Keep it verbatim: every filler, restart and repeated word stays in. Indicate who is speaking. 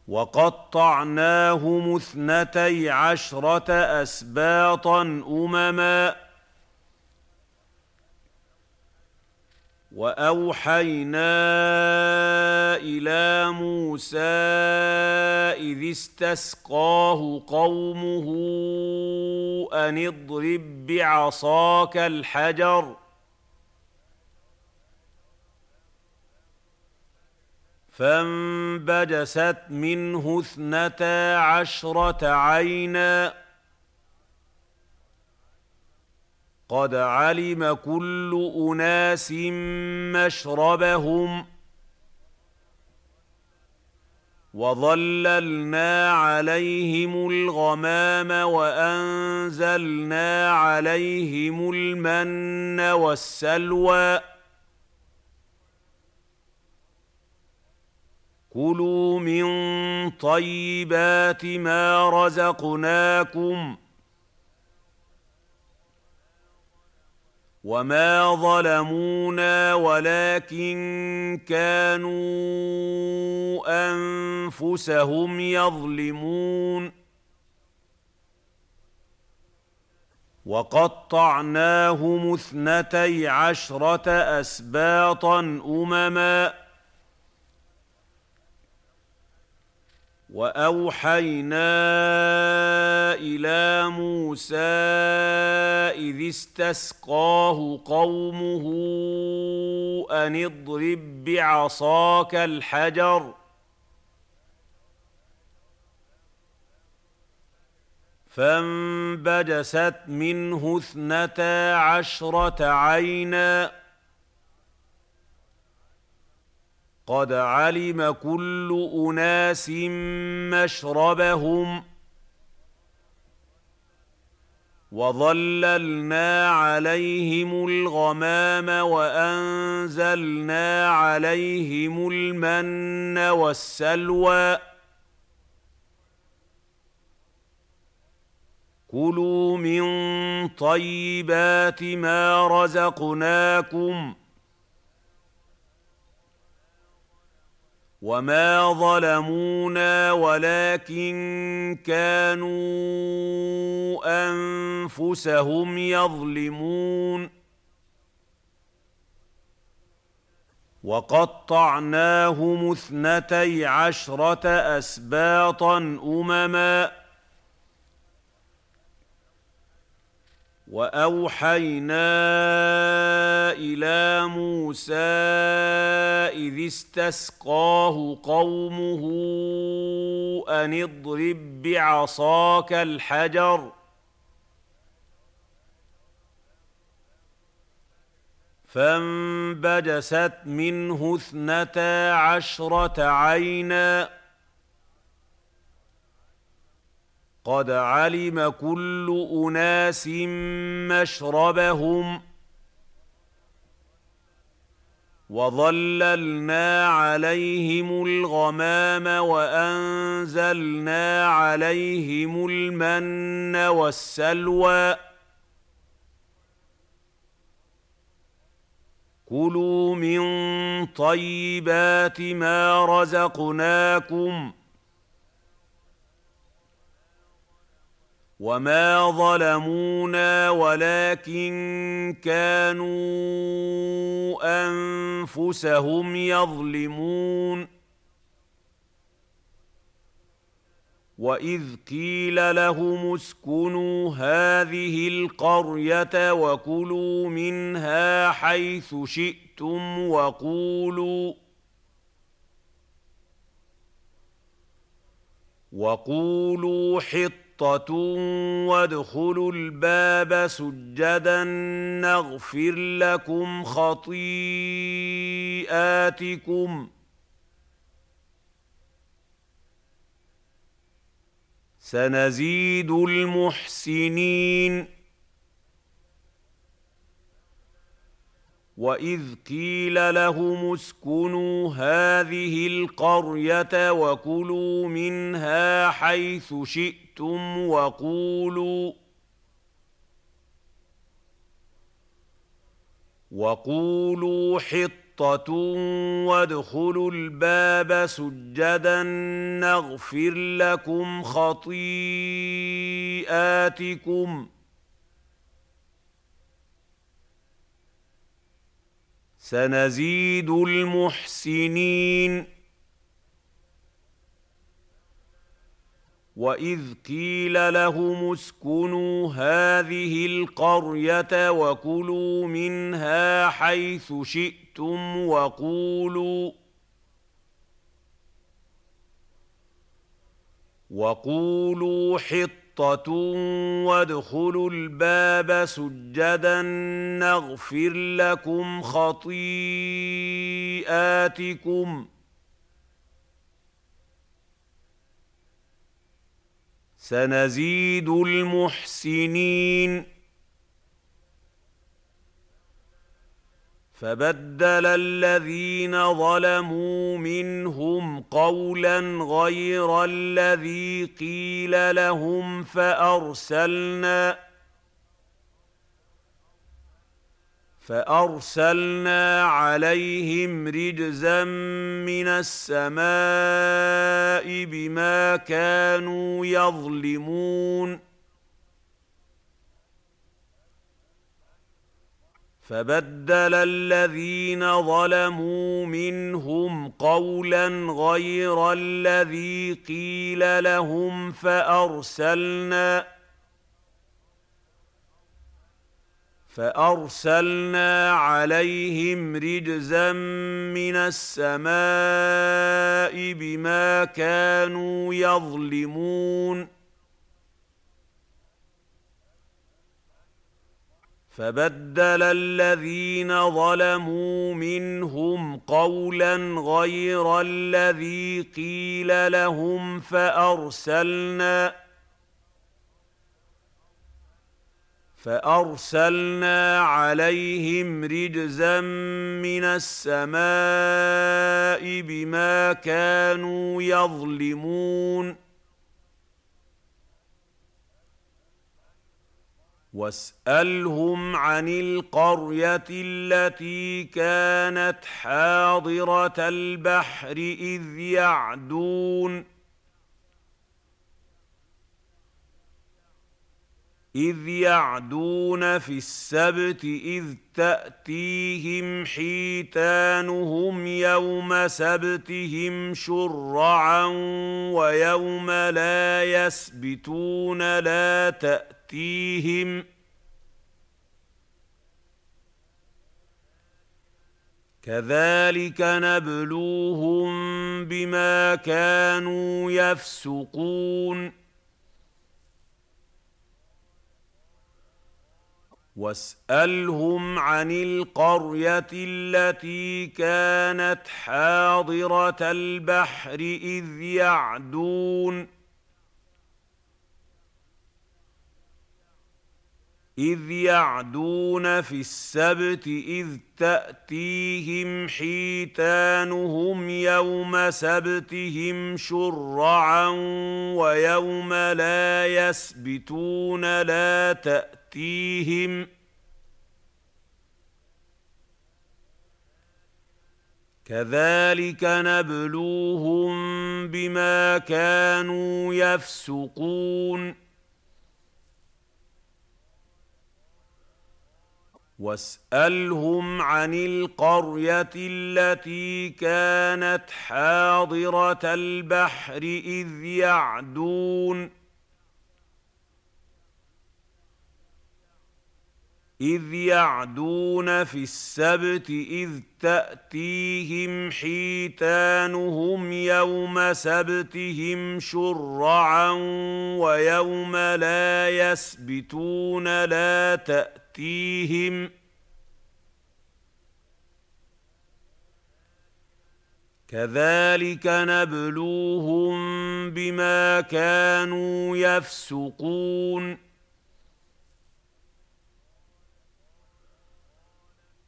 Speaker 1: وقطعناهم اثنتي عشرة أسباطا أمما وأوحينا إلى موسى إذ استسقاه قومه أن اضرب بعصاك الحجر فانبجست منه اثنتا عشرة عينا قد علم كل أناس مشربهم وظللنا عليهم الغمام وأنزلنا عليهم المن والسلوى كلوا من طيبات ما رزقناكم وما ظلمونا ولكن كانوا أنفسهم يظلمون وقطعناهم اثنتي عشرة أسباطا أمما وأوحينا إلى موسى إذ استسقاه قومه أن اضرب بعصاك الحجر فانبجست منه اثنتا عشرة عينا قد علم كل أناس مشربهم وظللنا عليهم الغمام وأنزلنا عليهم المن والسلوى كلوا من طيبات ما رزقناكم وما ظلمونا ولكن كانوا أنفسهم يظلمون وقطعناهم اثنتي عشرة أسباطا أمما وأوحينا إلى موسى إذ استسقاه قومه أن اضرب بعصاك الحجر فانبجست منه اثنتا عشرة عينا قد علم كل أناس مشربهم وظللنا عليهم الغمام وأنزلنا عليهم المن والسلوى كلوا من طيبات ما رزقناكم وما ظلمونا ولكن كانوا أنفسهم يظلمون وإذ قيل لهم اسكنوا هذه القرية وكلوا منها حيث شئتم وقولوا وقولوا حطة وادخلوا الباب سجدا نغفر لكم خطيئاتكم سنزيد المحسنين وإذ قيل لهم اسكنوا هذه القرية وكلوا منها حيث شئتم وقولوا وقولوا حطة حطة وادخلوا الباب سجدا نغفر لكم خطيئاتكم سنزيد المحسنين. وإذ قيل لهم اسكنوا هذه القرية وكلوا منها حيث شئتم وقولوا وقولوا حطة وادخلوا الباب سجدا نغفر لكم خطيئاتكم سنزيد المحسنين. فبدل الذين ظلموا منهم قولا غير الذي قيل لهم فأرسلنا فأرسلنا عليهم رجزا من السماء بما كانوا يظلمون. فبدل الذين ظلموا منهم قولا غير الذي قيل لهم فأرسلنا فأرسلنا عليهم رجزا من السماء بما كانوا يظلمون. فبدل الذين ظلموا منهم قولا غير الذي قيل لهم فأرسلنا فأرسلنا عليهم رجزا من السماء بما كانوا يظلمون. واسألهم عن القرية التي كانت حاضرة البحر إذ يعدون إذ يعدون في السبت إذ تأتيهم حيتانهم يوم سبتهم شرعا ويوم لا يسبتون لا تأتيهم كذلك نبلوهم بما كانوا يفسقون. واسألهم عن القرية التي كانت حاضرة البحر إذ يعدون إذ يعدون في السبت إذ تأتيهم حيتانهم يوم سبتهم شرعا ويوم لا يسبتون لا تأتيهم كذلك نبلوهم بما كانوا يفسقون. واسألهم عن القرية التي كانت حاضرة البحر إذ يعدون إذ يعدون في السبت إذ تأتيهم حيتانهم يوم سبتهم شرعا ويوم لا يسبتون لا تأتيهم كذلك نبلوهم بما كانوا يفسقون.